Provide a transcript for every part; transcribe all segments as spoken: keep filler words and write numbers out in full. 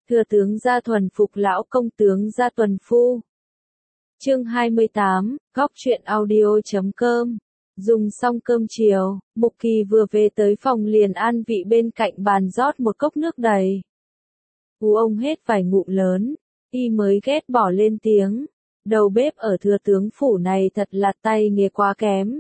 Thừa tướng ra thuần phục lão công tướng ra tuần phu. Chương hai mươi tám, góc truyện audio chấm com. Dùng xong cơm chiều, Mục Kỳ vừa về tới phòng liền an vị bên cạnh bàn rót một cốc nước đầy. Ú ông hết vài ngụm lớn, y mới ghét bỏ lên tiếng. Đầu bếp ở thừa tướng phủ này thật là tay nghề quá kém.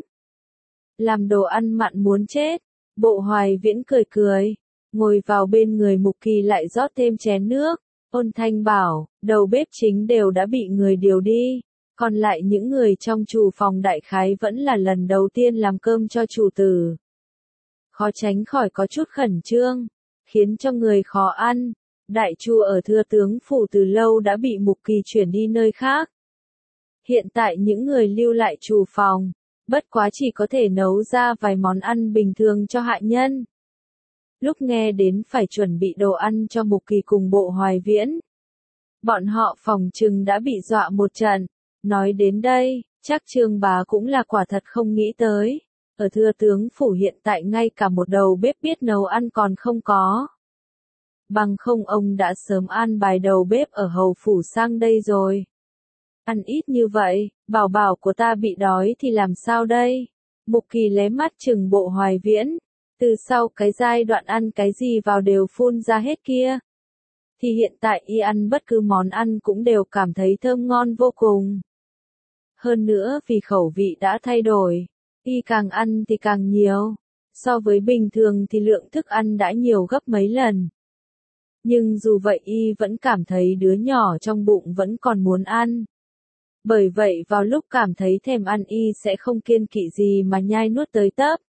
Làm đồ ăn mặn muốn chết. Bộ Hoài Viễn cười cười, ngồi vào bên người Mục Kỳ lại rót thêm chén nước. Ôn thanh bảo, đầu bếp chính đều đã bị người điều đi. Còn lại những người trong chủ phòng đại khái vẫn là lần đầu tiên làm cơm cho chủ tử. Khó tránh khỏi có chút khẩn trương, khiến cho người khó ăn. Đại chu ở thừa tướng phủ từ lâu đã bị Mục Kỳ chuyển đi nơi khác. Hiện tại những người lưu lại chủ phòng, bất quá chỉ có thể nấu ra vài món ăn bình thường cho hạ nhân. Lúc nghe đến phải chuẩn bị đồ ăn cho Mục Kỳ cùng Bộ Hoài Viễn, bọn họ phòng chừng đã bị dọa một trận. Nói đến đây, chắc Trương bá cũng là quả thật không nghĩ tới. Ở thừa tướng phủ hiện tại ngay cả một đầu bếp biết nấu ăn còn không có. Bằng không ông đã sớm an bài đầu bếp ở hầu phủ sang đây rồi. Ăn ít như vậy, bảo bảo của ta bị đói thì làm sao đây? Mục Kỳ lé mắt chừng Bộ Hoài Viễn. Từ sau cái giai đoạn ăn cái gì vào đều phun ra hết kia. Thì hiện tại y ăn bất cứ món ăn cũng đều cảm thấy thơm ngon vô cùng. Hơn nữa vì khẩu vị đã thay đổi, y càng ăn thì càng nhiều. So với bình thường thì lượng thức ăn đã nhiều gấp mấy lần. Nhưng dù vậy y vẫn cảm thấy đứa nhỏ trong bụng vẫn còn muốn ăn. Bởi vậy vào lúc cảm thấy thèm ăn y sẽ không kiêng kỵ gì mà nhai nuốt tới tấp.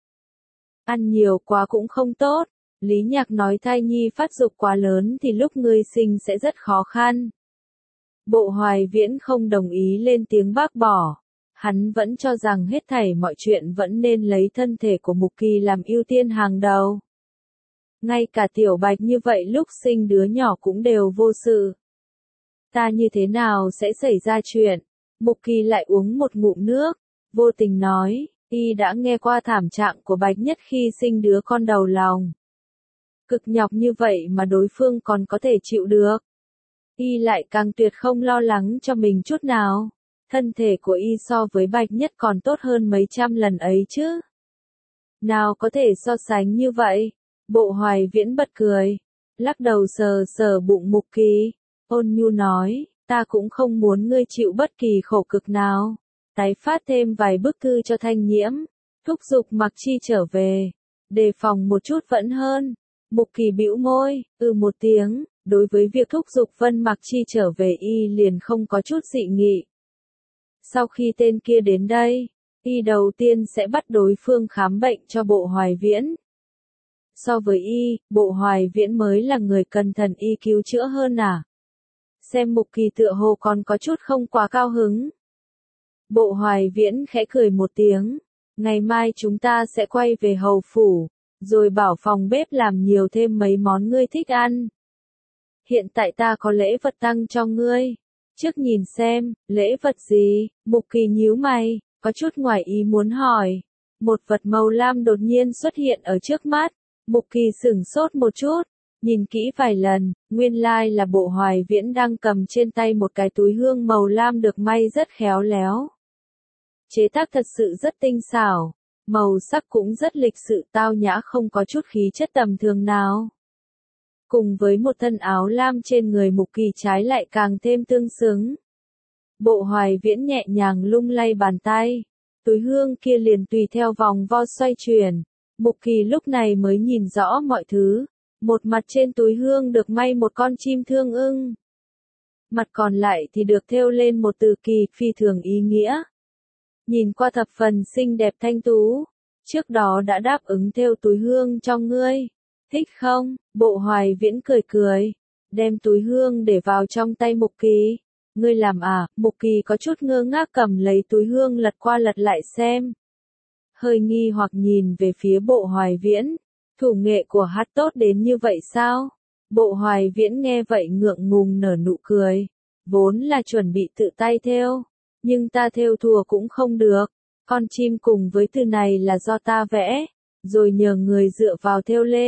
Ăn nhiều quá cũng không tốt. Lý Nhạc nói thai nhi phát dục quá lớn thì lúc ngươi sinh sẽ rất khó khăn. Bộ Hoài Viễn không đồng ý lên tiếng bác bỏ. Hắn vẫn cho rằng hết thảy mọi chuyện vẫn nên lấy thân thể của Mục Kỳ làm ưu tiên hàng đầu. Ngay cả Tiểu Bạch như vậy lúc sinh đứa nhỏ cũng đều vô sự. Ta như thế nào sẽ xảy ra chuyện? Mục Kỳ lại uống một ngụm nước, vô tình nói, y đã nghe qua thảm trạng của Bạch Nhất khi sinh đứa con đầu lòng. Cực nhọc như vậy mà đối phương còn có thể chịu được. Y lại càng tuyệt không lo lắng cho mình chút nào. Thân thể của y so với Bạch Nhất còn tốt hơn mấy trăm lần ấy chứ. Nào có thể so sánh như vậy? Bộ Hoài Viễn bật cười, lắc đầu sờ sờ bụng Mục Kỳ, ôn nhu nói, ta cũng không muốn ngươi chịu bất kỳ khổ cực nào. Tái phát thêm vài bức thư cho Thanh Nhiễm, thúc giục Mặc Chi trở về, đề phòng một chút vẫn hơn. Mục Kỳ bĩu môi, ừ một tiếng, đối với việc thúc giục Vân Mặc Chi trở về y liền không có chút dị nghị. Sau khi tên kia đến đây, y đầu tiên sẽ bắt đối phương khám bệnh cho Bộ Hoài Viễn. So với y, Bộ Hoài Viễn mới là người cần thần y cứu chữa hơn à? Xem Mục Kỳ tựa hồ còn có chút không quá cao hứng. Bộ Hoài Viễn khẽ cười một tiếng, ngày mai chúng ta sẽ quay về hầu phủ, rồi bảo phòng bếp làm nhiều thêm mấy món ngươi thích ăn. Hiện tại ta có lễ vật tặng cho ngươi. Trước nhìn xem, lễ vật gì? Mục Kỳ nhíu mày, có chút ngoài ý muốn hỏi. Một vật màu lam đột nhiên xuất hiện ở trước mắt. Mục Kỳ sửng sốt một chút, nhìn kỹ vài lần, nguyên lai là Bộ Hoài Viễn đang cầm trên tay một cái túi hương màu lam được may rất khéo léo. Chế tác thật sự rất tinh xảo, màu sắc cũng rất lịch sự tao nhã, không có chút khí chất tầm thường nào. Cùng với một thân áo lam trên người Mục Kỳ trái lại càng thêm tương xứng. Bộ Hoài Viễn nhẹ nhàng lung lay bàn tay, túi hương kia liền tùy theo vòng vo xoay chuyển. Mục Kỳ lúc này mới nhìn rõ mọi thứ. Một mặt trên túi hương được may một con chim thương ưng. Mặt còn lại thì được thêu lên một từ kỳ phi thường ý nghĩa. Nhìn qua thập phần xinh đẹp thanh tú. Trước đó đã đáp ứng thêu túi hương cho ngươi. Thích không? Bộ Hoài Viễn cười cười. Đem túi hương để vào trong tay Mục Kỳ. Ngươi làm à? Mục Kỳ có chút ngơ ngác cầm lấy túi hương lật qua lật lại xem. Hơi nghi hoặc nhìn về phía Bộ Hoài Viễn. Thủ nghệ của hát tốt đến như vậy sao? Bộ Hoài Viễn nghe vậy ngượng ngùng nở nụ cười. Vốn là chuẩn bị tự tay thêu, nhưng ta thêu thùa cũng không được. Con chim cùng với từ này là do ta vẽ, rồi nhờ người dựa vào thêu lên.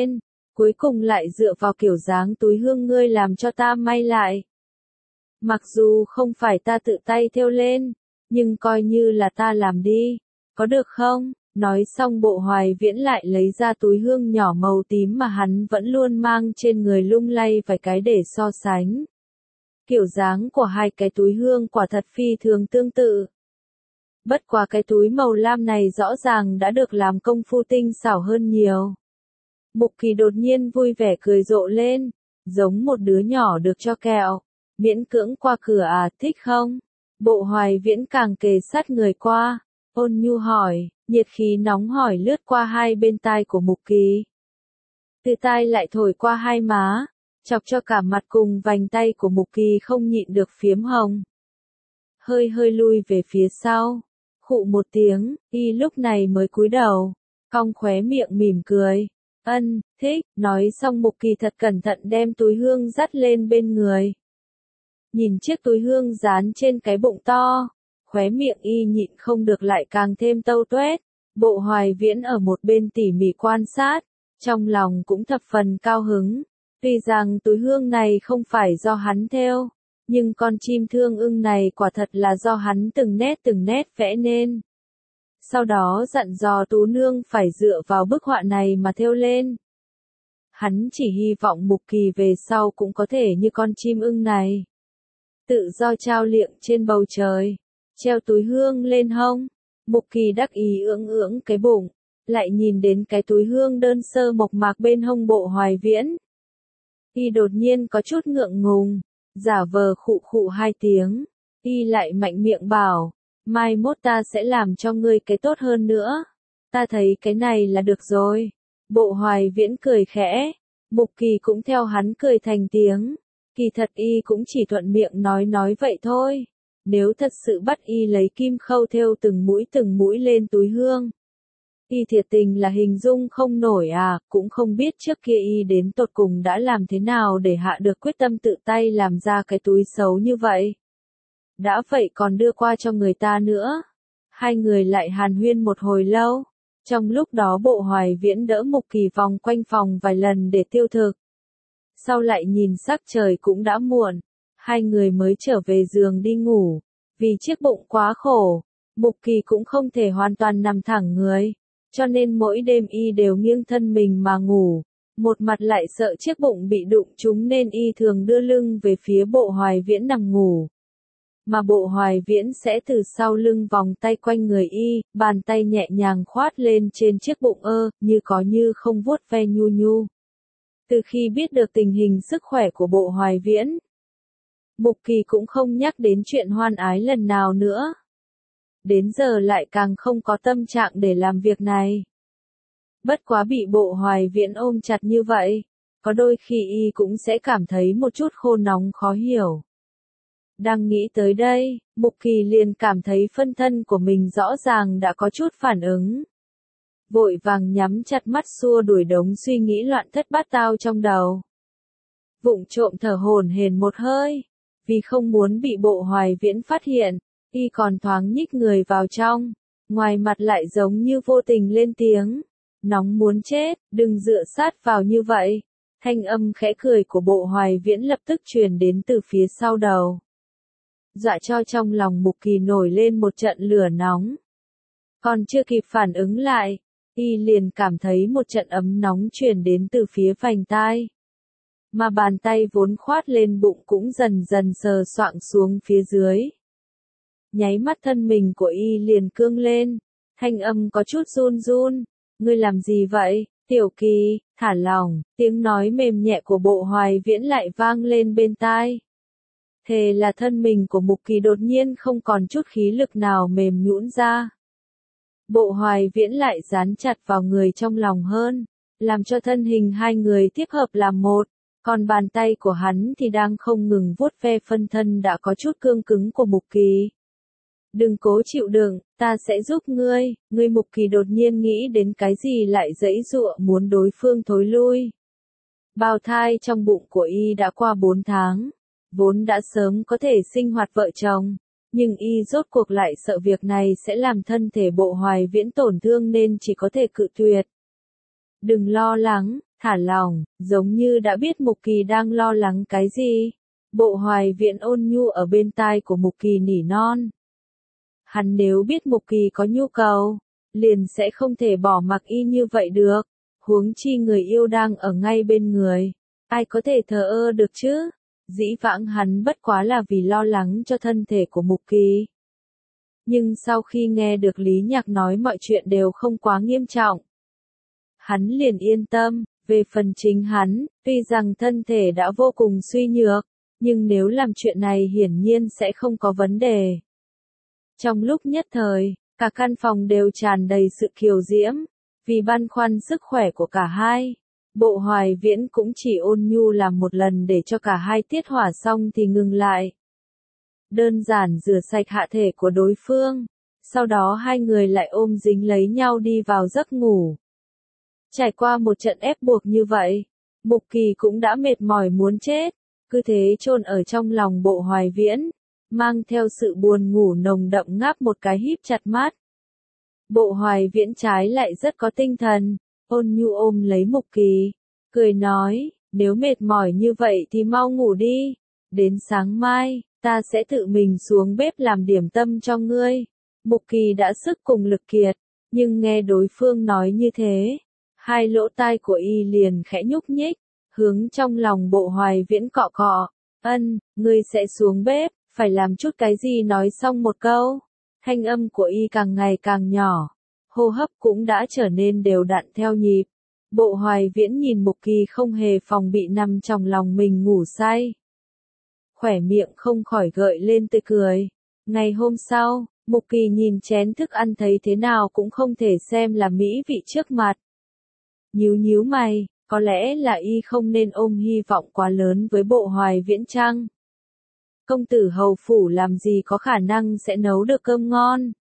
cuối cùng lại dựa vào kiểu dáng túi hương ngươi làm cho ta may lại. Mặc dù không phải ta tự tay thêu lên, nhưng coi như là ta làm đi, có được không? Nói xong Bộ Hoài Viễn lại lấy ra túi hương nhỏ màu tím mà hắn vẫn luôn mang trên người lung lay vài cái để so sánh. Kiểu dáng của hai cái túi hương quả thật phi thường tương tự. Bất quá cái túi màu lam này rõ ràng đã được làm công phu tinh xảo hơn nhiều. Mục Kỳ đột nhiên vui vẻ cười rộ lên, giống một đứa nhỏ được cho kẹo. Miễn cưỡng qua cửa à, thích không? Bộ Hoài Viễn càng kề sát người qua, ôn nhu hỏi, nhiệt khí nóng hỏi lướt qua hai bên tai của Mục Kỳ. Từ tai lại thổi qua hai má, chọc cho cả mặt cùng vành tay của Mục Kỳ không nhịn được phiếm hồng. Hơi hơi lui về phía sau, khụ một tiếng, y lúc này mới cúi đầu, cong khóe miệng mỉm cười. Ân, thích, nói xong Mục Kỳ thật cẩn thận đem túi hương dắt lên bên người. Nhìn chiếc túi hương dán trên cái bụng to, khóe miệng y nhịn không được lại càng thêm tâu tuét. Bộ Hoài Viễn ở một bên tỉ mỉ quan sát, trong lòng cũng thập phần cao hứng. Tuy rằng túi hương này không phải do hắn thêu, nhưng con chim thương ưng này quả thật là do hắn từng nét từng nét vẽ nên. Sau đó dặn dò Tú Nương phải dựa vào bức họa này mà thêu lên. Hắn chỉ hy vọng Mục Kỳ về sau cũng có thể như con chim ưng này. Tự do trao liệng trên bầu trời, treo túi hương lên hông. Mục Kỳ đắc ý ưỡng ưỡng cái bụng, lại nhìn đến cái túi hương đơn sơ mộc mạc bên hông Bộ Hoài Viễn. Y đột nhiên có chút ngượng ngùng, giả vờ khụ khụ hai tiếng, y lại mạnh miệng bảo, mai mốt ta sẽ làm cho ngươi cái tốt hơn nữa, ta thấy cái này là được rồi. Bộ Hoài Viễn cười khẽ, Mục Kỳ cũng theo hắn cười thành tiếng, kỳ thật y cũng chỉ thuận miệng nói nói vậy thôi, nếu thật sự bắt y lấy kim khâu thêu từng mũi từng mũi lên túi hương. Y thiệt tình là hình dung không nổi à, cũng không biết trước kia y đến tột cùng đã làm thế nào để hạ được quyết tâm tự tay làm ra cái túi xấu như vậy. Đã vậy còn đưa qua cho người ta nữa. Hai người lại hàn huyên một hồi lâu. Trong lúc đó Bộ Hoài Viễn đỡ Mục Kỳ vòng quanh phòng vài lần để tiêu thực. Sau lại nhìn sắc trời cũng đã muộn, hai người mới trở về giường đi ngủ. Vì chiếc bụng quá khổ, Mục Kỳ cũng không thể hoàn toàn nằm thẳng người. Cho nên mỗi đêm y đều nghiêng thân mình mà ngủ, một mặt lại sợ chiếc bụng bị đụng trúng nên y thường đưa lưng về phía Bộ Hoài Viễn nằm ngủ. Mà Bộ Hoài Viễn sẽ từ sau lưng vòng tay quanh người y, bàn tay nhẹ nhàng khoát lên trên chiếc bụng ơ, như có như không vuốt ve nhu nhu. Từ khi biết được tình hình sức khỏe của Bộ Hoài Viễn, Mục Kỳ cũng không nhắc đến chuyện hoan ái lần nào nữa. Đến giờ lại càng không có tâm trạng để làm việc này. Bất quá bị Bộ Hoài Viễn ôm chặt như vậy, có đôi khi y cũng sẽ cảm thấy một chút khô nóng khó hiểu. Đang nghĩ tới đây, Mục Kỳ liền cảm thấy phân thân của mình rõ ràng đã có chút phản ứng. Vội vàng nhắm chặt mắt xua đuổi đống suy nghĩ loạn thất bát tao trong đầu. Vụng trộm thở hổn hển một hơi, vì không muốn bị Bộ Hoài Viễn phát hiện. Y còn thoáng nhích người vào trong, ngoài mặt lại giống như vô tình lên tiếng, nóng muốn chết, đừng dựa sát vào như vậy. Thanh âm khẽ cười của Bộ Hoài Viễn lập tức truyền đến từ phía sau đầu. Dọa cho trong lòng Mục Kỳ nổi lên một trận lửa nóng. Còn chưa kịp phản ứng lại, y liền cảm thấy một trận ấm nóng truyền đến từ phía vành tai. Mà bàn tay vốn khoát lên bụng cũng dần dần sờ soạng xuống phía dưới. Nháy mắt thân mình của y liền cương lên, thanh âm có chút run run, ngươi làm gì vậy, Tiểu Kỳ, thả lỏng, tiếng nói mềm nhẹ của Bộ Hoài Viễn lại vang lên bên tai. Thề là thân mình của Mục Kỳ đột nhiên không còn chút khí lực nào mềm nhũn ra. Bộ Hoài Viễn lại dán chặt vào người trong lòng hơn, làm cho thân hình hai người tiếp hợp làm một, còn bàn tay của hắn thì đang không ngừng vuốt ve phân thân đã có chút cương cứng của Mục Kỳ. Đừng cố chịu đựng, ta sẽ giúp ngươi. Ngươi Mục Kỳ đột nhiên nghĩ đến cái gì lại giãy giụa muốn đối phương thối lui. Bào thai trong bụng của y đã qua bốn tháng, vốn đã sớm có thể sinh hoạt vợ chồng, nhưng y rốt cuộc lại sợ việc này sẽ làm thân thể Bộ Hoài Viễn tổn thương nên chỉ có thể cự tuyệt. Đừng lo lắng, thả lỏng, giống như đã biết Mục Kỳ đang lo lắng cái gì. Bộ Hoài Viễn ôn nhu ở bên tai của Mục Kỳ nỉ non. Hắn nếu biết Mục Kỳ có nhu cầu, liền sẽ không thể bỏ mặc y như vậy được. Huống chi người yêu đang ở ngay bên người. Ai có thể thờ ơ được chứ? Dĩ vãng hắn bất quá là vì lo lắng cho thân thể của Mục Kỳ. Nhưng sau khi nghe được Lý Nhạc nói mọi chuyện đều không quá nghiêm trọng, hắn liền yên tâm. Về phần chính hắn, tuy rằng thân thể đã vô cùng suy nhược, nhưng nếu làm chuyện này hiển nhiên sẽ không có vấn đề. Trong lúc nhất thời, cả căn phòng đều tràn đầy sự kiều diễm. Vì băn khoăn sức khỏe của cả hai, Bộ Hoài Viễn cũng chỉ ôn nhu làm một lần để cho cả hai tiết hỏa xong thì ngừng lại. Đơn giản rửa sạch hạ thể của đối phương, sau đó hai người lại ôm dính lấy nhau đi vào giấc ngủ. Trải qua một trận ép buộc như vậy, Mục Kỳ cũng đã mệt mỏi muốn chết, cứ thế chôn ở trong lòng Bộ Hoài Viễn, mang theo sự buồn ngủ nồng đậm ngáp một cái híp chặt mắt. Bộ Hoài Viễn trái lại rất có tinh thần, ôn nhu ôm lấy Mục Kỳ, cười nói, nếu mệt mỏi như vậy thì mau ngủ đi, đến sáng mai, ta sẽ tự mình xuống bếp làm điểm tâm cho ngươi. Mục Kỳ đã sức cùng lực kiệt, nhưng nghe đối phương nói như thế, hai lỗ tai của y liền khẽ nhúc nhích, hướng trong lòng Bộ Hoài Viễn cọ cọ, ân, ngươi sẽ xuống bếp, phải làm chút cái gì nói xong một câu. Thanh âm của y càng ngày càng nhỏ, hô hấp cũng đã trở nên đều đặn theo nhịp. Bộ Hoài Viễn nhìn Mục Kỳ không hề phòng bị nằm trong lòng mình ngủ say. Khỏe miệng không khỏi gợi lên tươi cười. Ngày hôm sau, Mục Kỳ nhìn chén thức ăn thấy thế nào cũng không thể xem là mỹ vị trước mặt. Nhíu nhíu mày, có lẽ là y không nên ôm hy vọng quá lớn với Bộ Hoài Viễn chăng? Công tử hầu phủ làm gì có khả năng sẽ nấu được cơm ngon.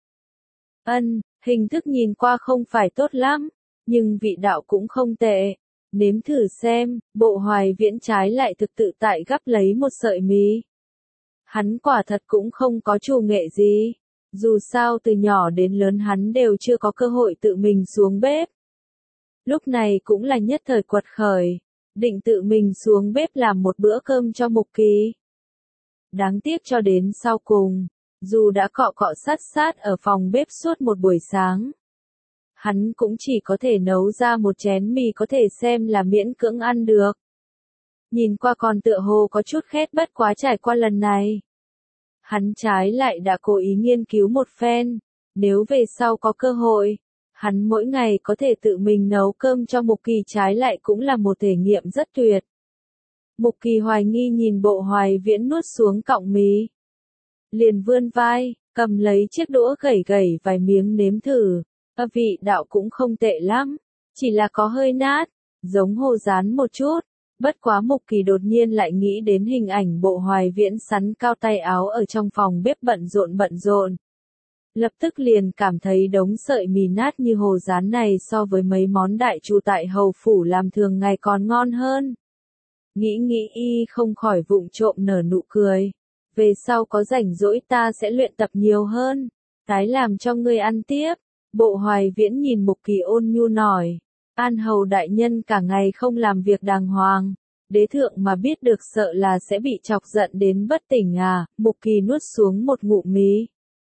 Ân, hình thức nhìn qua không phải tốt lắm, nhưng vị đạo cũng không tệ. Nếm thử xem, Bộ Hoài Viễn trái lại thực tự tại gắp lấy một sợi mì. Hắn quả thật cũng không có chủ nghệ gì. Dù sao từ nhỏ đến lớn hắn đều chưa có cơ hội tự mình xuống bếp. Lúc này cũng là nhất thời quật khởi, định tự mình xuống bếp làm một bữa cơm cho Mục Kỳ. Đáng tiếc cho đến sau cùng, dù đã cọ cọ sát sát ở phòng bếp suốt một buổi sáng, hắn cũng chỉ có thể nấu ra một chén mì có thể xem là miễn cưỡng ăn được. Nhìn qua còn tựa hồ có chút khét bất quá trải qua lần này. Hắn trái lại đã cố ý nghiên cứu một phen, nếu về sau có cơ hội, hắn mỗi ngày có thể tự mình nấu cơm cho Mục Kỳ trái lại cũng là một thể nghiệm rất tuyệt. Mục Kỳ hoài nghi nhìn Bộ Hoài Viễn nuốt xuống cọng mì. Liền vươn vai, cầm lấy chiếc đũa gẩy gẩy vài miếng nếm thử. Ơ vị đạo cũng không tệ lắm, chỉ là có hơi nát, giống hồ rán một chút. Bất quá Mục Kỳ đột nhiên lại nghĩ đến hình ảnh Bộ Hoài Viễn sắn cao tay áo ở trong phòng bếp bận rộn bận rộn. Lập tức liền cảm thấy đống sợi mì nát như hồ rán này so với mấy món đại chu tại hầu phủ làm thường ngày còn ngon hơn. Nghĩ nghĩ y không khỏi vụng trộm nở nụ cười. Về sau có rảnh rỗi ta sẽ luyện tập nhiều hơn, tái làm cho ngươi ăn tiếp. Bộ Hoài Viễn nhìn Mục Kỳ ôn nhu nói, An hầu đại nhân cả ngày không làm việc đàng hoàng, đế thượng mà biết được sợ là sẽ bị chọc giận đến bất tỉnh à. Mục Kỳ nuốt xuống một ngụm mì,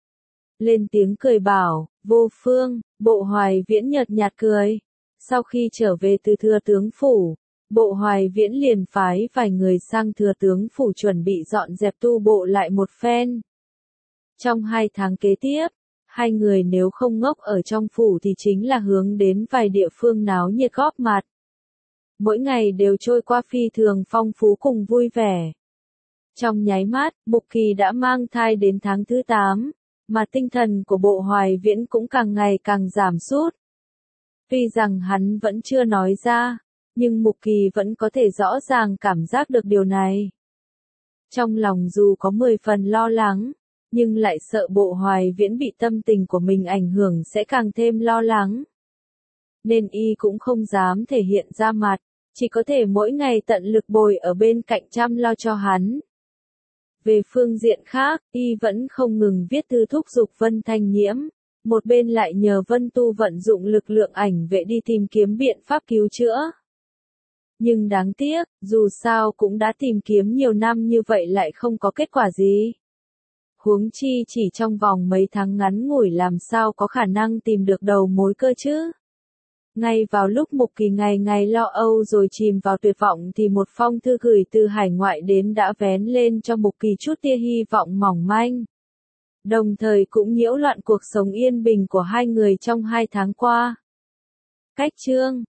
lên tiếng cười bảo, vô phương. Bộ Hoài Viễn nhợt nhạt cười. Sau khi trở về từ thừa tướng phủ, Bộ Hoài Viễn liền phái vài người sang thừa tướng phủ chuẩn bị dọn dẹp tu bộ lại một phen. Trong hai tháng kế tiếp, hai người nếu không ngốc ở trong phủ thì chính là hướng đến vài địa phương náo nhiệt góp mặt. Mỗi ngày đều trôi qua phi thường phong phú cùng vui vẻ. Trong nháy mắt, Mục Kỳ đã mang thai đến tháng thứ tám, mà tinh thần của Bộ Hoài Viễn cũng càng ngày càng giảm sút. Tuy rằng hắn vẫn chưa nói ra, nhưng Mục Kỳ vẫn có thể rõ ràng cảm giác được điều này. Trong lòng dù có mười phần lo lắng, nhưng lại sợ Bộ Hoài Viễn bị tâm tình của mình ảnh hưởng sẽ càng thêm lo lắng. Nên y cũng không dám thể hiện ra mặt, chỉ có thể mỗi ngày tận lực bồi ở bên cạnh chăm lo cho hắn. Về phương diện khác, y vẫn không ngừng viết thư thúc giục Vân Thanh Nhiễm, một bên lại nhờ Vân Tu vận dụng lực lượng ảnh vệ đi tìm kiếm biện pháp cứu chữa. Nhưng đáng tiếc, dù sao cũng đã tìm kiếm nhiều năm như vậy lại không có kết quả gì. Huống chi chỉ trong vòng mấy tháng ngắn ngủi làm sao có khả năng tìm được đầu mối cơ chứ. Ngay vào lúc Mục Kỳ ngày ngày lo âu rồi chìm vào tuyệt vọng thì một phong thư gửi từ hải ngoại đến đã vén lên cho Mục Kỳ chút tia hy vọng mỏng manh. Đồng thời cũng nhiễu loạn cuộc sống yên bình của hai người trong hai tháng qua. Cách chương